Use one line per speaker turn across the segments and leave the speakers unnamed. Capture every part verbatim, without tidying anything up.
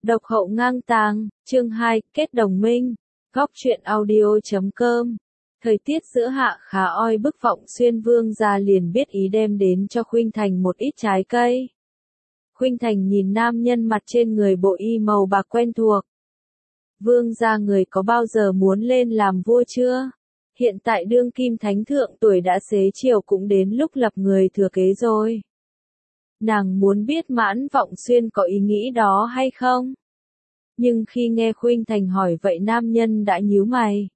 Độc hậu ngang tàng, chương hai, kết đồng minh. Góc truyện audio chấm com. Thời tiết giữa hạ khá oi bức, Vọng Xuyên vương gia liền biết ý đem đến cho Khuynh Thành một ít trái cây. Khuynh Thành nhìn nam nhân mặt trên người bộ y màu bạc quen thuộc. Vương gia người có bao giờ muốn lên làm vua chưa? Hiện tại đương kim thánh thượng tuổi đã xế chiều, cũng đến lúc lập người thừa kế rồi. Nàng muốn biết Mãn Vọng Xuyên có ý nghĩ đó hay không? Nhưng khi nghe Khuynh Thành hỏi vậy, nam nhân đã nhíu mày.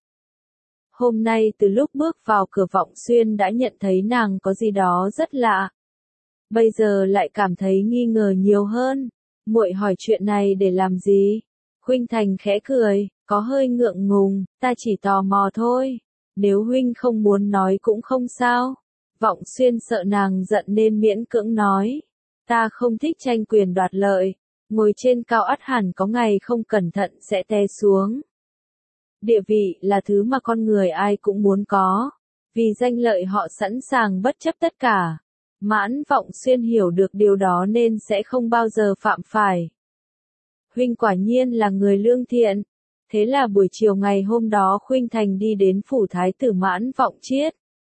Hôm nay từ lúc bước vào cửa, Vọng Xuyên đã nhận thấy nàng có gì đó rất lạ. Bây giờ lại cảm thấy nghi ngờ nhiều hơn. Muội hỏi chuyện này để làm gì? Khuynh Thành khẽ cười, có hơi ngượng ngùng, ta chỉ tò mò thôi. Nếu huynh không muốn nói cũng không sao. Vọng Xuyên sợ nàng giận nên miễn cưỡng nói. Ta không thích tranh quyền đoạt lợi. Ngồi trên cao ắt hẳn có ngày không cẩn thận sẽ té xuống. Địa vị là thứ mà con người ai cũng muốn có. Vì danh lợi họ sẵn sàng bất chấp tất cả. Mãn Vọng Xuyên hiểu được điều đó nên sẽ không bao giờ phạm phải. Huynh quả nhiên là người lương thiện. Thế là buổi chiều ngày hôm đó Khuynh Thành đi đến phủ thái tử Mãn Vọng Chiết.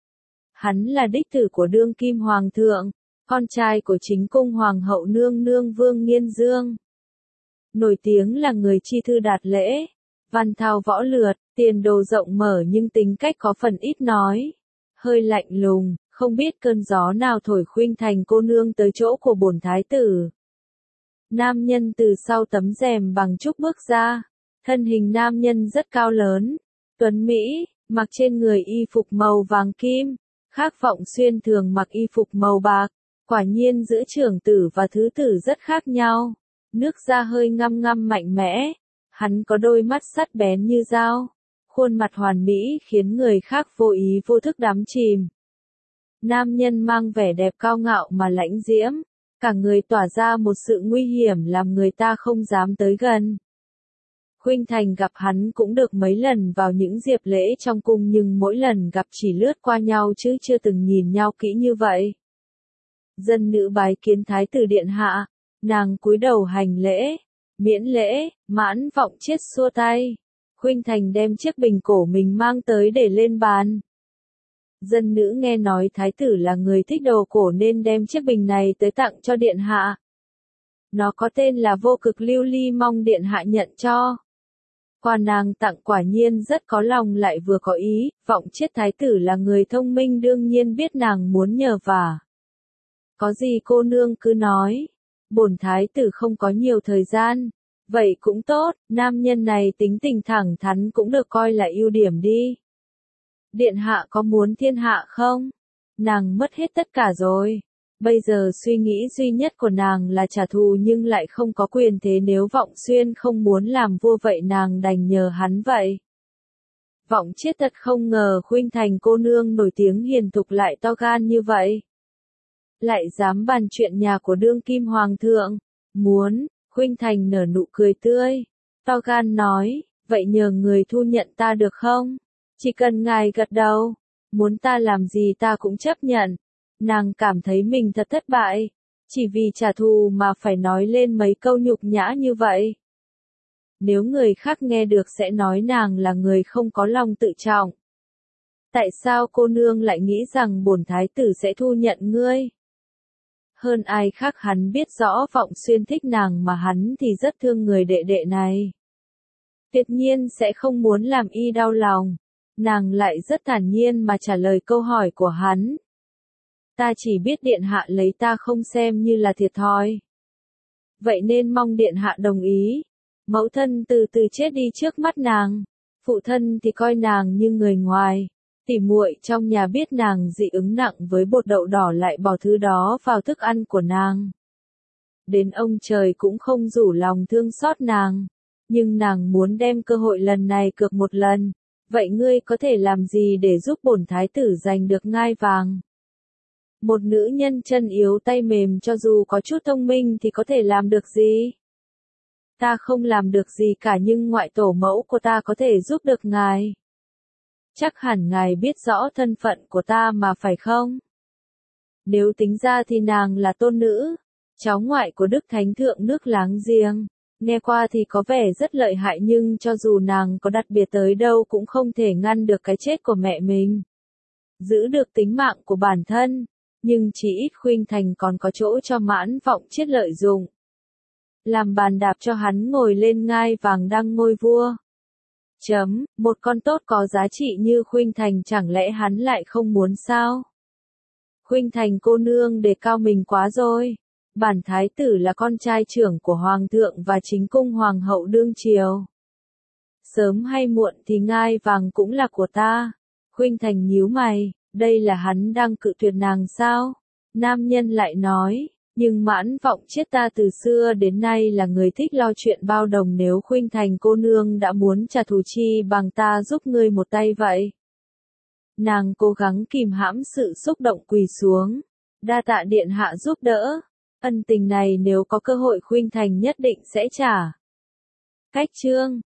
Hắn là đích tử của đương kim hoàng thượng, con trai của chính cung hoàng hậu nương nương Vương Nghiên Dương. Nổi tiếng là người chi thư đạt lễ, văn thao võ lược, tiền đồ rộng mở, nhưng tính cách có phần ít nói, hơi lạnh lùng, không biết cơn gió nào thổi Khuynh Thành cô nương tới chỗ của bổn thái tử. Nam nhân từ sau tấm rèm bằng trúc bước ra, thân hình nam nhân rất cao lớn, tuấn mỹ, mặc trên người y phục màu vàng kim, khác Vọng Xuyên thường mặc y phục màu bạc. Quả nhiên giữa trưởng tử và thứ tử rất khác nhau. Nước da hơi ngăm ngăm mạnh mẽ. Hắn có đôi mắt sắt bén như dao. Khuôn mặt hoàn mỹ khiến người khác vô ý vô thức đắm chìm. Nam nhân mang vẻ đẹp cao ngạo mà lãnh diễm. Cả người tỏa ra một sự nguy hiểm làm người ta không dám tới gần. Khuynh Thành gặp hắn cũng được mấy lần vào những dịp lễ trong cung, nhưng mỗi lần gặp chỉ lướt qua nhau chứ chưa từng nhìn nhau kỹ như vậy. Dân nữ bái kiến thái tử điện hạ, nàng cúi đầu hành lễ, miễn lễ. Mãn Vọng Chiết xua tay. Khuynh Thành đem chiếc bình cổ mình mang tới để lên bàn. Dân nữ nghe nói thái tử là người thích đồ cổ nên đem chiếc bình này tới tặng cho điện hạ. Nó có tên là Vô Cực Lưu Ly, mong điện hạ nhận cho. Quà nàng tặng quả nhiên rất có lòng lại vừa có ý. Vọng Chiết thái tử là người thông minh, đương nhiên biết nàng muốn nhờ vả. Có gì cô nương cứ nói. Bổn thái tử không có nhiều thời gian. Vậy cũng tốt, nam nhân này tính tình thẳng thắn cũng được coi là ưu điểm đi. Điện hạ có muốn thiên hạ không? Nàng mất hết tất cả rồi. Bây giờ suy nghĩ duy nhất của nàng là trả thù, nhưng lại không có quyền thế. Nếu Vọng Xuyên không muốn làm vua vậy nàng đành nhờ hắn vậy. Vọng Chiết thật không ngờ Khuynh Thành cô nương nổi tiếng hiền thục lại to gan như vậy. Lại dám bàn chuyện nhà của đương kim hoàng thượng. Muốn. Khuynh Thành nở nụ cười tươi. To gan nói, vậy nhờ người thu nhận ta được không? Chỉ cần ngài gật đầu. Muốn ta làm gì ta cũng chấp nhận. Nàng cảm thấy mình thật thất bại. Chỉ vì trả thù mà phải nói lên mấy câu nhục nhã như vậy. Nếu người khác nghe được sẽ nói nàng là người không có lòng tự trọng. Tại sao cô nương lại nghĩ rằng bổn thái tử sẽ thu nhận ngươi? Hơn ai khác hắn biết rõ Vọng Xuyên thích nàng, mà hắn thì rất thương người đệ đệ này. Tuyệt nhiên sẽ không muốn làm y đau lòng. Nàng lại rất thản nhiên mà trả lời câu hỏi của hắn. Ta chỉ biết điện hạ lấy ta không xem như là thiệt thòi. Vậy nên mong điện hạ đồng ý. Mẫu thân từ từ chết đi trước mắt nàng. Phụ thân thì coi nàng như người ngoài. Tỉ muội trong nhà biết nàng dị ứng nặng với bột đậu đỏ lại bỏ thứ đó vào thức ăn của nàng. Đến ông trời cũng không rủ lòng thương xót nàng. Nhưng nàng muốn đem cơ hội lần này cược một lần. Vậy ngươi có thể làm gì để giúp bổn thái tử giành được ngai vàng? Một nữ nhân chân yếu tay mềm cho dù có chút thông minh thì có thể làm được gì? Ta không làm được gì cả, nhưng ngoại tổ mẫu của ta có thể giúp được ngài. Chắc hẳn ngài biết rõ thân phận của ta mà phải không? Nếu tính ra thì nàng là tôn nữ, cháu ngoại của Đức Thánh Thượng nước láng giềng. Nghe qua thì có vẻ rất lợi hại nhưng cho dù nàng có đặc biệt tới đâu cũng không thể ngăn được cái chết của mẹ mình. Giữ được tính mạng của bản thân, nhưng chỉ ít Khuynh Thành còn có chỗ cho Mãn Vọng Chiết lợi dụng. Làm bàn đạp cho hắn ngồi lên ngai vàng đăng ngôi vua. Chấm, một con tốt có giá trị như Khuynh Thành chẳng lẽ hắn lại không muốn sao? Khuynh Thành cô nương đề cao mình quá rồi. Bản thái tử là con trai trưởng của hoàng thượng và chính cung hoàng hậu đương triều. Sớm hay muộn thì ngai vàng cũng là của ta. Khuynh Thành nhíu mày, đây là hắn đang cự tuyệt nàng sao? Nam nhân lại nói, nhưng Mãn Vọng Chiết ta từ xưa đến nay là người thích lo chuyện bao đồng, nếu Khuynh Thành cô nương đã muốn trả thù chi bằng ta giúp ngươi một tay vậy. Nàng cố gắng kìm hãm sự xúc động quỳ xuống. Đa tạ điện hạ giúp đỡ. Ân tình này nếu có cơ hội Khuynh Thành nhất định sẽ trả. Cách chương